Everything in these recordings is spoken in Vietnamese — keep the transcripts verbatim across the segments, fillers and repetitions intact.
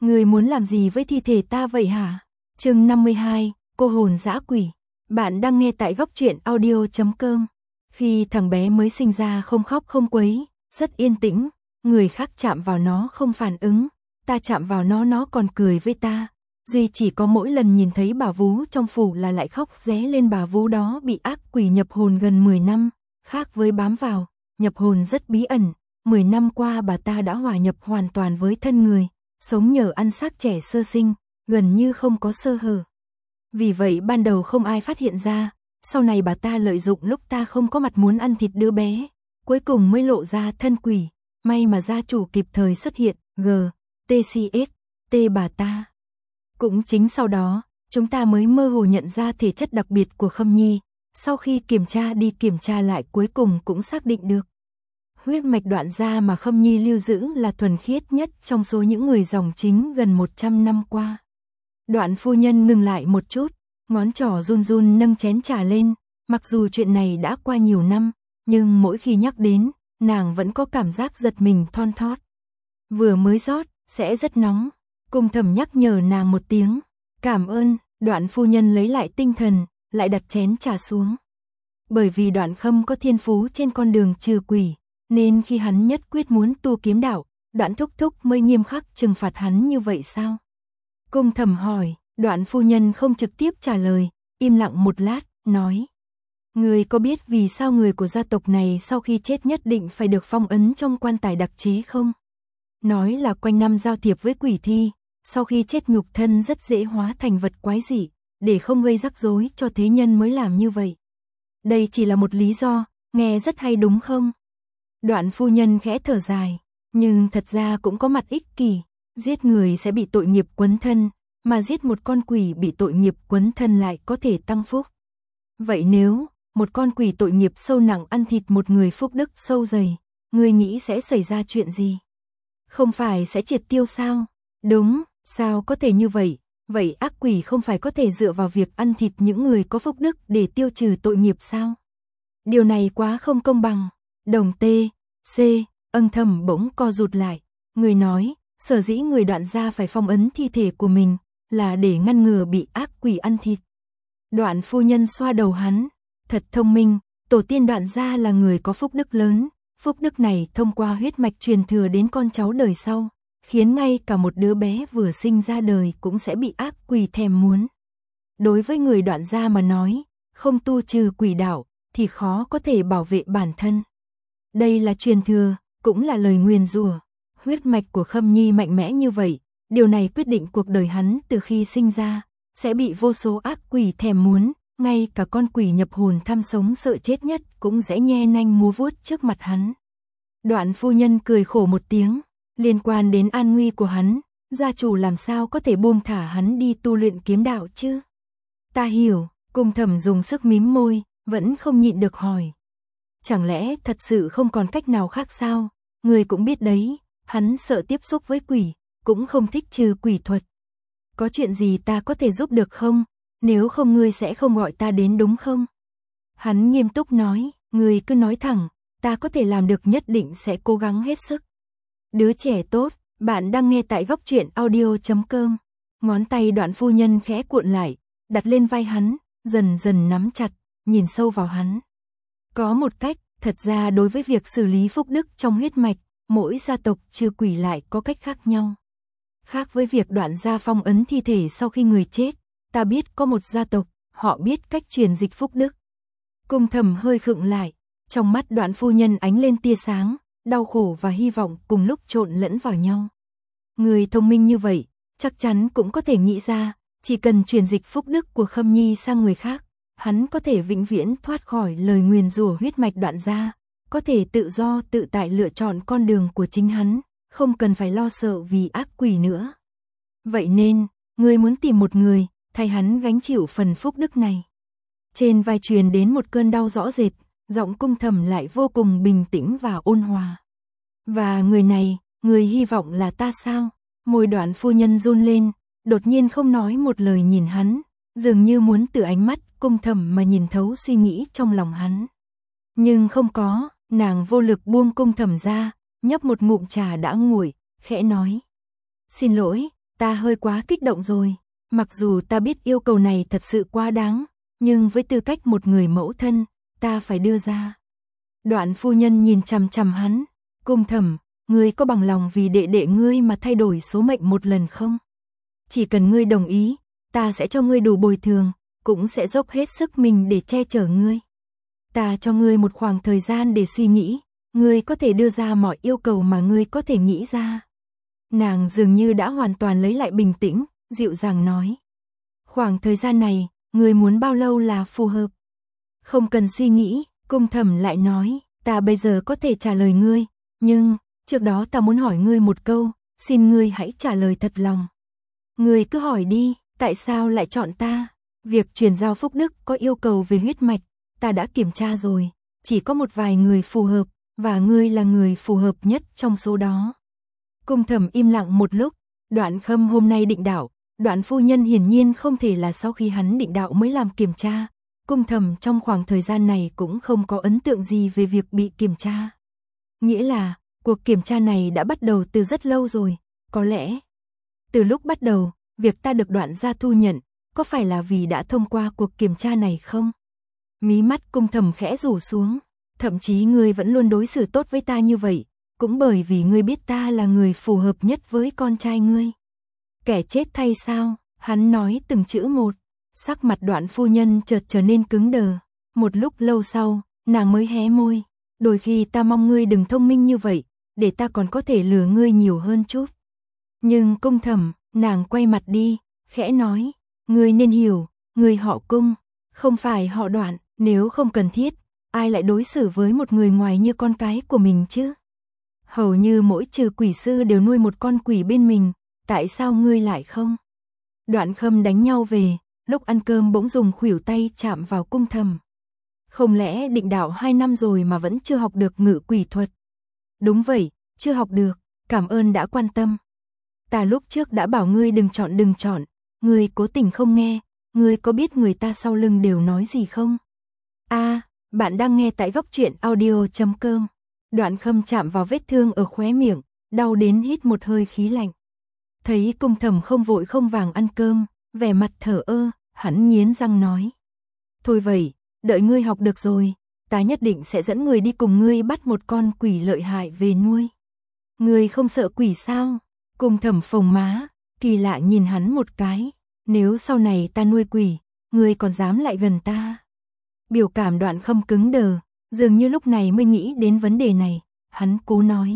Người muốn làm gì với thi thể ta vậy hả? Chương năm mươi hai, cô hồn dã quỷ. Bạn đang nghe tại góc truyện audio chấm com. Khi thằng bé mới sinh ra không khóc không quấy, rất yên tĩnh, người khác chạm vào nó không phản ứng, ta chạm vào nó nó còn cười với ta. Duy chỉ có mỗi lần nhìn thấy bà vú trong phủ là lại khóc ré lên. Bà vú đó bị ác quỷ nhập hồn gần mười năm, khác với bám vào, nhập hồn rất bí ẩn. mười năm qua bà ta đã hòa nhập hoàn toàn với thân người, sống nhờ ăn xác trẻ sơ sinh, gần như không có sơ hở. Vì vậy ban đầu không ai phát hiện ra, sau này bà ta lợi dụng lúc ta không có mặt muốn ăn thịt đứa bé, cuối cùng mới lộ ra thân quỷ. May mà gia chủ kịp thời xuất hiện, G, T C S, T bà ta. Cũng chính sau đó, chúng ta mới mơ hồ nhận ra thể chất đặc biệt của Khâm Nhi, sau khi kiểm tra đi kiểm tra lại cuối cùng cũng xác định được. Huyết mạch đoạn gia mà Khâm Nhi lưu giữ là thuần khiết nhất trong số những người dòng chính gần một trăm năm qua. Đoạn phu nhân ngừng lại một chút, ngón trỏ run run nâng chén trà lên, mặc dù chuyện này đã qua nhiều năm, nhưng mỗi khi nhắc đến, nàng vẫn có cảm giác giật mình thon thót. Vừa mới rót, sẽ rất nóng. Cung Thẩm nhắc nhở nàng một tiếng, cảm ơn. Đoạn phu nhân lấy lại tinh thần, lại đặt chén trà xuống. Bởi vì Đoạn Khâm có thiên phú trên con đường trừ quỷ, nên khi hắn nhất quyết muốn tu kiếm đạo, Đoạn thúc thúc mới nghiêm khắc trừng phạt hắn như vậy sao? Cung Thẩm hỏi. Đoạn phu nhân không trực tiếp trả lời, im lặng một lát, nói: Người có biết vì sao người của gia tộc này sau khi chết nhất định phải được phong ấn trong quan tài đặc chế không? Nói là quanh năm giao thiệp với quỷ thi, sau khi chết nhục thân rất dễ hóa thành vật quái dị, để không gây rắc rối cho thế nhân mới làm như vậy. Đây chỉ là một lý do, nghe rất hay đúng không? Đoạn phu nhân khẽ thở dài, nhưng thật ra cũng có mặt ích kỷ, giết người sẽ bị tội nghiệp quấn thân, mà giết một con quỷ bị tội nghiệp quấn thân lại có thể tăng phúc. Vậy nếu một con quỷ tội nghiệp sâu nặng ăn thịt một người phúc đức sâu dày, ngươi nghĩ sẽ xảy ra chuyện gì? Không phải sẽ triệt tiêu sao? Đúng, sao có thể như vậy? Vậy ác quỷ không phải có thể dựa vào việc ăn thịt những người có phúc đức để tiêu trừ tội nghiệp sao? Điều này quá không công bằng. Đồng T, C, Ân Thầm bỗng co rụt lại. Người nói, sở dĩ người Đoạn gia phải phong ấn thi thể của mình là để ngăn ngừa bị ác quỷ ăn thịt. Đoạn phu nhân xoa đầu hắn, thật thông minh, tổ tiên Đoạn gia là người có phúc đức lớn, phúc đức này thông qua huyết mạch truyền thừa đến con cháu đời sau, khiến ngay cả một đứa bé vừa sinh ra đời cũng sẽ bị ác quỷ thèm muốn. Đối với người Đoạn gia mà nói, không tu trừ quỷ đạo thì khó có thể bảo vệ bản thân. Đây là truyền thừa, cũng là lời nguyền rủa. Huyết mạch của Khâm Nhi mạnh mẽ như vậy, điều này quyết định cuộc đời hắn từ khi sinh ra, sẽ bị vô số ác quỷ thèm muốn, ngay cả con quỷ nhập hồn tham sống sợ chết nhất cũng sẽ nhe nanh múa vuốt trước mặt hắn. Đoạn phu nhân cười khổ một tiếng, liên quan đến an nguy của hắn, gia chủ làm sao có thể buông thả hắn đi tu luyện kiếm đạo chứ? Ta hiểu. Cung Thẩm dùng sức mím môi, vẫn không nhịn được hỏi. Chẳng lẽ thật sự không còn cách nào khác sao? Người cũng biết đấy, hắn sợ tiếp xúc với quỷ, cũng không thích trừ quỷ thuật. Có chuyện gì ta có thể giúp được không? Nếu không ngươi sẽ không gọi ta đến đúng không? Hắn nghiêm túc nói, ngươi cứ nói thẳng, ta có thể làm được nhất định sẽ cố gắng hết sức. Đứa trẻ tốt, bạn đang nghe tại góc truyện audio chấm com. Ngón tay Đoạn phu nhân khẽ cuộn lại, đặt lên vai hắn, dần dần nắm chặt, nhìn sâu vào hắn. Có một cách, thật ra đối với việc xử lý phúc đức trong huyết mạch, mỗi gia tộc trừ quỷ lại có cách khác nhau. Khác với việc Đoạn gia phong ấn thi thể sau khi người chết, ta biết có một gia tộc, họ biết cách truyền dịch phúc đức. Cung Thẩm hơi khựng lại, trong mắt Đoạn phu nhân ánh lên tia sáng, đau khổ và hy vọng cùng lúc trộn lẫn vào nhau. Người thông minh như vậy, chắc chắn cũng có thể nghĩ ra, chỉ cần truyền dịch phúc đức của Khâm Nhi sang người khác, hắn có thể vĩnh viễn thoát khỏi lời nguyền rủa huyết mạch Đoạn gia, có thể tự do tự tại lựa chọn con đường của chính hắn, không cần phải lo sợ vì ác quỷ nữa. Vậy nên, ngươi muốn tìm một người, thay hắn gánh chịu phần phúc đức này. Trên vai truyền đến một cơn đau rõ rệt, giọng Cung Thẩm lại vô cùng bình tĩnh và ôn hòa. Và người này, người hy vọng là ta sao? Môi Đoạn phu nhân run lên, đột nhiên không nói một lời nhìn hắn, dường như muốn từ ánh mắt Cung Thẩm mà nhìn thấu suy nghĩ trong lòng hắn. Nhưng không có, nàng vô lực buông Cung Thẩm ra, nhấp một ngụm trà đã nguội, khẽ nói. Xin lỗi, ta hơi quá kích động rồi. Mặc dù ta biết yêu cầu này thật sự quá đáng, nhưng với tư cách một người mẫu thân, ta phải đưa ra. Đoạn phu nhân nhìn chằm chằm hắn, Cung Thẩm, ngươi có bằng lòng vì đệ đệ ngươi mà thay đổi số mệnh một lần không? Chỉ cần ngươi đồng ý, ta sẽ cho ngươi đủ bồi thường, cũng sẽ dốc hết sức mình để che chở ngươi. Ta cho ngươi một khoảng thời gian để suy nghĩ, ngươi có thể đưa ra mọi yêu cầu mà ngươi có thể nghĩ ra. Nàng dường như đã hoàn toàn lấy lại bình tĩnh, dịu dàng nói. Khoảng thời gian này, ngươi muốn bao lâu là phù hợp? Không cần suy nghĩ, Cung Thẩm lại nói, ta bây giờ có thể trả lời ngươi, nhưng, trước đó ta muốn hỏi ngươi một câu, xin ngươi hãy trả lời thật lòng. Ngươi cứ hỏi đi, tại sao lại chọn ta? Việc chuyển giao phúc đức có yêu cầu về huyết mạch, ta đã kiểm tra rồi, chỉ có một vài người phù hợp, và ngươi là người phù hợp nhất trong số đó. Cung Thẩm im lặng một lúc, Đoạn Khâm hôm nay định đạo, Đoạn phu nhân hiển nhiên không thể là sau khi hắn định đạo mới làm kiểm tra. Cung Thẩm trong khoảng thời gian này cũng không có ấn tượng gì về việc bị kiểm tra. Nghĩa là, cuộc kiểm tra này đã bắt đầu từ rất lâu rồi, có lẽ. Từ lúc bắt đầu, việc ta được Đoạn gia thu nhận, có phải là vì đã thông qua cuộc kiểm tra này không? Mí mắt Cung Thẩm khẽ rủ xuống, thậm chí ngươi vẫn luôn đối xử tốt với ta như vậy, cũng bởi vì ngươi biết ta là người phù hợp nhất với con trai ngươi. Kẻ chết thay sao? Hắn nói từng chữ một, sắc mặt Đoạn phu nhân chợt trở nên cứng đờ. Một lúc lâu sau, nàng mới hé môi, đôi khi ta mong ngươi đừng thông minh như vậy, để ta còn có thể lừa ngươi nhiều hơn chút. Nhưng Cung Thẩm, nàng quay mặt đi, khẽ nói, ngươi nên hiểu, ngươi họ Cung, không phải họ Đoạn, nếu không cần thiết, ai lại đối xử với một người ngoài như con cái của mình chứ? Hầu như mỗi trừ quỷ sư đều nuôi một con quỷ bên mình, tại sao ngươi lại không? Đoạn Khâm đánh nhau về, lúc ăn cơm bỗng dùng khuỷu tay chạm vào Cung Thẩm. Không lẽ định đạo hai năm rồi mà vẫn chưa học được ngự quỷ thuật? Đúng vậy, chưa học được, cảm ơn đã quan tâm. Ta lúc trước đã bảo ngươi đừng chọn đừng chọn, ngươi cố tình không nghe, ngươi có biết người ta sau lưng đều nói gì không? A, à, bạn đang nghe tại góc truyện audio chấm com. Đoạn Khâm chạm vào vết thương ở khóe miệng, đau đến hít một hơi khí lạnh. Thấy Cung Thẩm không vội không vàng ăn cơm, vẻ mặt thở ơ, hắn nghiến răng nói. Thôi vậy, đợi ngươi học được rồi, ta nhất định sẽ dẫn người đi cùng ngươi bắt một con quỷ lợi hại về nuôi. Ngươi không sợ quỷ sao? Cung Thẩm phồng má, kỳ lạ nhìn hắn một cái. Nếu sau này ta nuôi quỷ, ngươi còn dám lại gần ta? Biểu cảm Đoạn Khâm cứng đờ, dường như lúc này mới nghĩ đến vấn đề này, hắn cố nói.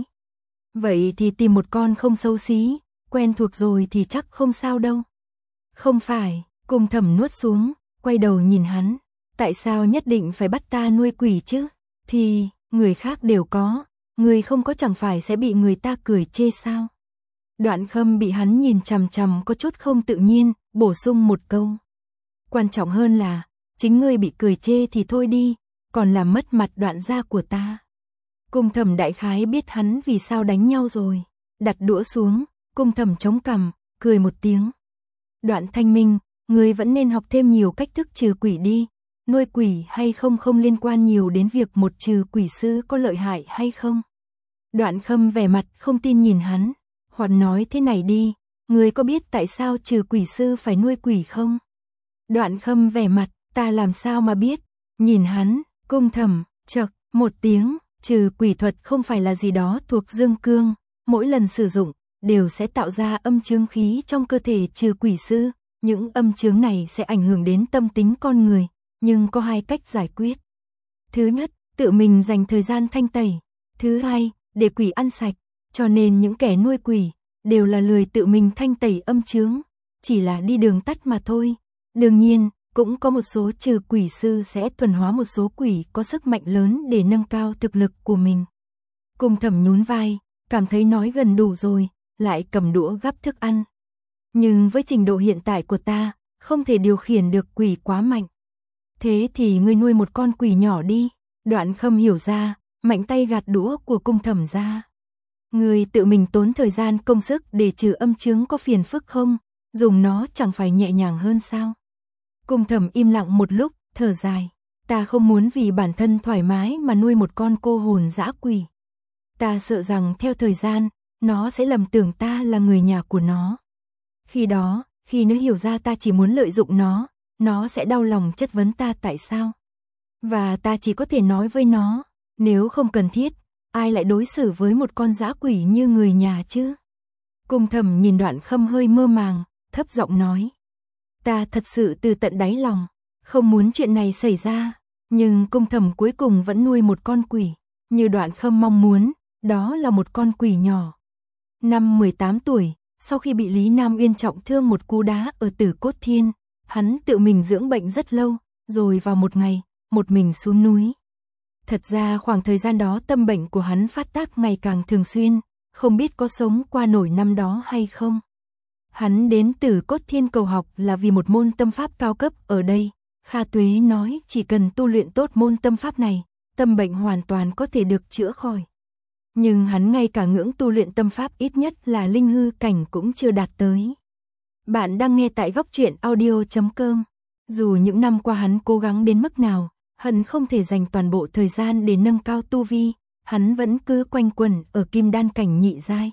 Vậy thì tìm một con không xấu xí, quen thuộc rồi thì chắc không sao đâu. Không phải, Cung Thẩm nuốt xuống, quay đầu nhìn hắn. Tại sao nhất định phải bắt ta nuôi quỷ chứ? Thì, người khác đều có, người không có chẳng phải sẽ bị người ta cười chê sao? Đoạn Khâm bị hắn nhìn chằm chằm có chút không tự nhiên, bổ sung một câu. Quan trọng hơn là, chính ngươi bị cười chê thì thôi đi, còn làm mất mặt Đoạn gia của ta. Cung Thẩm đại khái biết hắn vì sao đánh nhau rồi. Đặt đũa xuống, Cung Thẩm chống cằm, cười một tiếng. Đoạn Thanh Minh, ngươi vẫn nên học thêm nhiều cách thức trừ quỷ đi. Nuôi quỷ hay không không liên quan nhiều đến việc một trừ quỷ sư có lợi hại hay không. Đoạn Khâm vẻ mặt không tin nhìn hắn, hoặc nói thế này đi, ngươi có biết tại sao trừ quỷ sư phải nuôi quỷ không? Đoạn Khâm vẻ mặt, ta làm sao mà biết? Nhìn hắn, Cung Thẩm, chậc, một tiếng, trừ quỷ thuật không phải là gì đó thuộc dương cương, mỗi lần sử dụng, đều sẽ tạo ra âm chướng khí trong cơ thể trừ quỷ sư, những âm chướng này sẽ ảnh hưởng đến tâm tính con người, nhưng có hai cách giải quyết. Thứ nhất, tự mình dành thời gian thanh tẩy, thứ hai, để quỷ ăn sạch, cho nên những kẻ nuôi quỷ, đều là lười tự mình thanh tẩy âm chướng, chỉ là đi đường tắt mà thôi. Đương nhiên, cũng có một số trừ quỷ sư sẽ thuần hóa một số quỷ có sức mạnh lớn để nâng cao thực lực của mình. Cung Thẩm nhún vai, cảm thấy nói gần đủ rồi, lại cầm đũa gắp thức ăn. Nhưng với trình độ hiện tại của ta, không thể điều khiển được quỷ quá mạnh. Thế thì ngươi nuôi một con quỷ nhỏ đi. Đoạn Khâm hiểu ra, mạnh tay gạt đũa của Cung Thẩm ra. Ngươi tự mình tốn thời gian công sức để trừ âm chướng có phiền phức không? Dùng nó chẳng phải nhẹ nhàng hơn sao? Cung Thẩm im lặng một lúc, thở dài. Ta không muốn vì bản thân thoải mái mà nuôi một con cô hồn dã quỷ. Ta sợ rằng theo thời gian, nó sẽ lầm tưởng ta là người nhà của nó. Khi đó, khi nó hiểu ra ta chỉ muốn lợi dụng nó, nó sẽ đau lòng chất vấn ta tại sao. Và ta chỉ có thể nói với nó, nếu không cần thiết, ai lại đối xử với một con dã quỷ như người nhà chứ? Cung Thầm nhìn Đoạn Khâm hơi mơ màng, thấp giọng nói. Ta thật sự từ tận đáy lòng, không muốn chuyện này xảy ra, nhưng Cung Thầm cuối cùng vẫn nuôi một con quỷ, như Đoạn Khâm mong muốn, đó là một con quỷ nhỏ. Năm mười tám tuổi, sau khi bị Lý Nam Uyên trọng thương một cú đá ở Tử Cốt Thiên, hắn tự mình dưỡng bệnh rất lâu, rồi vào một ngày, một mình xuống núi. Thật ra khoảng thời gian đó tâm bệnh của hắn phát tác ngày càng thường xuyên, không biết có sống qua nổi năm đó hay không. Hắn đến Tử Cốt Thiên cầu học là vì một môn tâm pháp cao cấp ở đây. Kha Tuế nói chỉ cần tu luyện tốt môn tâm pháp này, tâm bệnh hoàn toàn có thể được chữa khỏi. Nhưng hắn ngay cả ngưỡng tu luyện tâm pháp ít nhất là linh hư cảnh cũng chưa đạt tới. Bạn đang nghe tại góc truyện audio chấm com. Dù những năm qua hắn cố gắng đến mức nào, hận không thể dành toàn bộ thời gian để nâng cao tu vi, hắn vẫn cứ quanh quẩn ở kim đan cảnh nhị giai.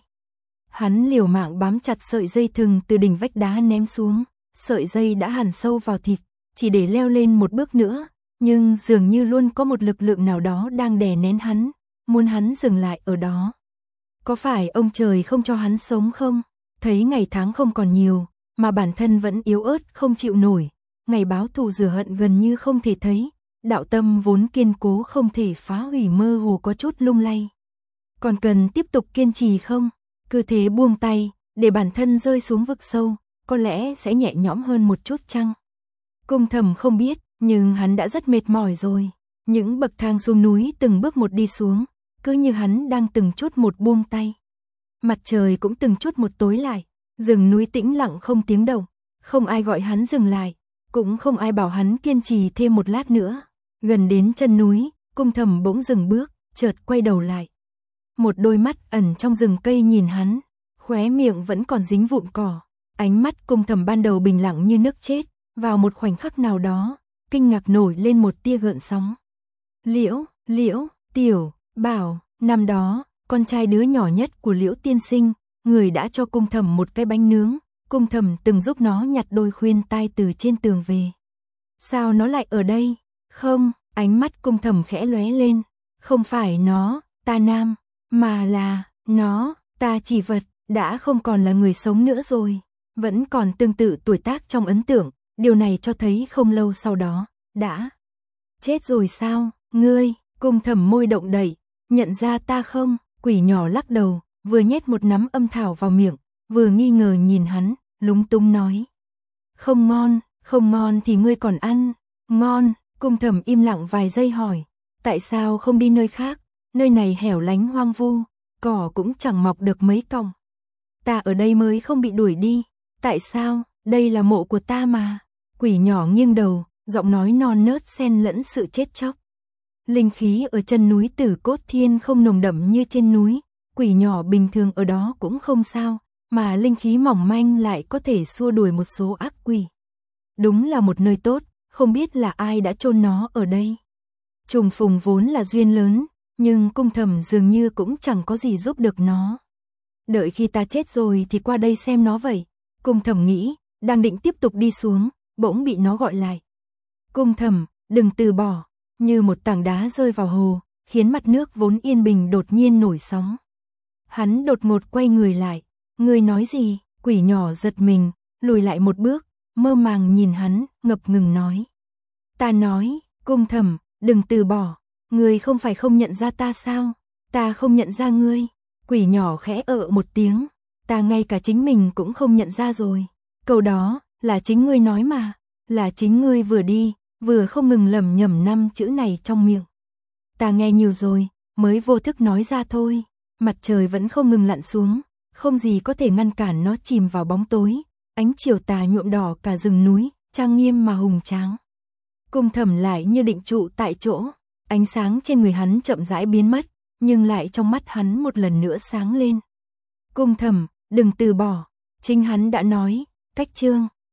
Hắn liều mạng bám chặt sợi dây thừng từ đỉnh vách đá ném xuống, sợi dây đã hằn sâu vào thịt, chỉ để leo lên một bước nữa, nhưng dường như luôn có một lực lượng nào đó đang đè nén hắn, muốn hắn dừng lại ở đó. Có phải ông trời không cho hắn sống không? Thấy ngày tháng không còn nhiều, mà bản thân vẫn yếu ớt không chịu nổi, ngày báo thù rửa hận gần như không thể thấy, đạo tâm vốn kiên cố không thể phá hủy mơ hồ có chút lung lay. Còn cần tiếp tục kiên trì không? Cứ thế buông tay, để bản thân rơi xuống vực sâu, có lẽ sẽ nhẹ nhõm hơn một chút chăng? Cung Thầm không biết, nhưng hắn đã rất mệt mỏi rồi. Những bậc thang xuống núi từng bước một đi xuống, cứ như hắn đang từng chút một buông tay. Mặt trời cũng từng chút một tối lại, rừng núi tĩnh lặng không tiếng động, không ai gọi hắn dừng lại, cũng không ai bảo hắn kiên trì thêm một lát nữa. Gần đến chân núi, Cung Thầm bỗng dừng bước, chợt quay đầu lại. Một đôi mắt ẩn trong rừng cây nhìn hắn, khóe miệng vẫn còn dính vụn cỏ. Ánh mắt Cung Thầm ban đầu bình lặng như nước chết, vào một khoảnh khắc nào đó, kinh ngạc nổi lên một tia gợn sóng. Liễu, Liễu, Tiểu, Bảo, năm đó, con trai đứa nhỏ nhất của Liễu tiên sinh, người đã cho Cung Thầm một cái bánh nướng, Cung Thầm từng giúp nó nhặt đôi khuyên tai từ trên tường về. Sao nó lại ở đây? Không, ánh mắt Cung Thầm khẽ lóe lên, không phải nó, ta nam, mà là, nó, ta chỉ vật, đã không còn là người sống nữa rồi, vẫn còn tương tự tuổi tác trong ấn tượng, điều này cho thấy không lâu sau đó, đã chết rồi sao, ngươi, Cung Thầm môi động đậy, nhận ra ta không, quỷ nhỏ lắc đầu, vừa nhét một nắm âm thảo vào miệng, vừa nghi ngờ nhìn hắn, lúng túng nói. Không ngon, không ngon thì ngươi còn ăn, ngon, Cung Thầm im lặng vài giây hỏi, tại sao không đi nơi khác, nơi này hẻo lánh hoang vu, cỏ cũng chẳng mọc được mấy cọng. Ta ở đây mới không bị đuổi đi, tại sao, đây là mộ của ta mà. Quỷ nhỏ nghiêng đầu, giọng nói non nớt xen lẫn sự chết chóc. Linh khí ở chân núi Tử Cốt Thiên không nồng đậm như trên núi, quỷ nhỏ bình thường ở đó cũng không sao, mà linh khí mỏng manh lại có thể xua đuổi một số ác quỷ. Đúng là một nơi tốt, không biết là ai đã chôn nó ở đây. Trùng phùng vốn là duyên lớn, nhưng Cung Thầm dường như cũng chẳng có gì giúp được nó. Đợi khi ta chết rồi thì qua đây xem nó vậy. Cung Thầm nghĩ, đang định tiếp tục đi xuống, bỗng bị nó gọi lại. Cung Thầm, đừng từ bỏ, như một tảng đá rơi vào hồ, khiến mặt nước vốn yên bình đột nhiên nổi sóng. Hắn đột ngột quay người lại, ngươi nói gì? Quỷ nhỏ giật mình, lùi lại một bước, mơ màng nhìn hắn, ngập ngừng nói. Ta nói, Cung Thầm, đừng từ bỏ, ngươi không phải không nhận ra ta sao? Ta không nhận ra ngươi. Quỷ nhỏ khẽ ợ một tiếng, ta ngay cả chính mình cũng không nhận ra rồi. Câu đó, là chính ngươi nói mà, là chính ngươi vừa đi, vừa không ngừng lẩm nhẩm năm chữ này trong miệng. Ta nghe nhiều rồi, mới vô thức nói ra thôi. Mặt trời vẫn không ngừng lặn xuống, không gì có thể ngăn cản nó chìm vào bóng tối. Ánh chiều tà nhuộm đỏ cả rừng núi, trang nghiêm mà hùng tráng. Cung Thầm lại như định trụ tại chỗ, ánh sáng trên người hắn chậm rãi biến mất, nhưng lại trong mắt hắn một lần nữa sáng lên. Cung Thầm, đừng từ bỏ, chính hắn đã nói, cách chương.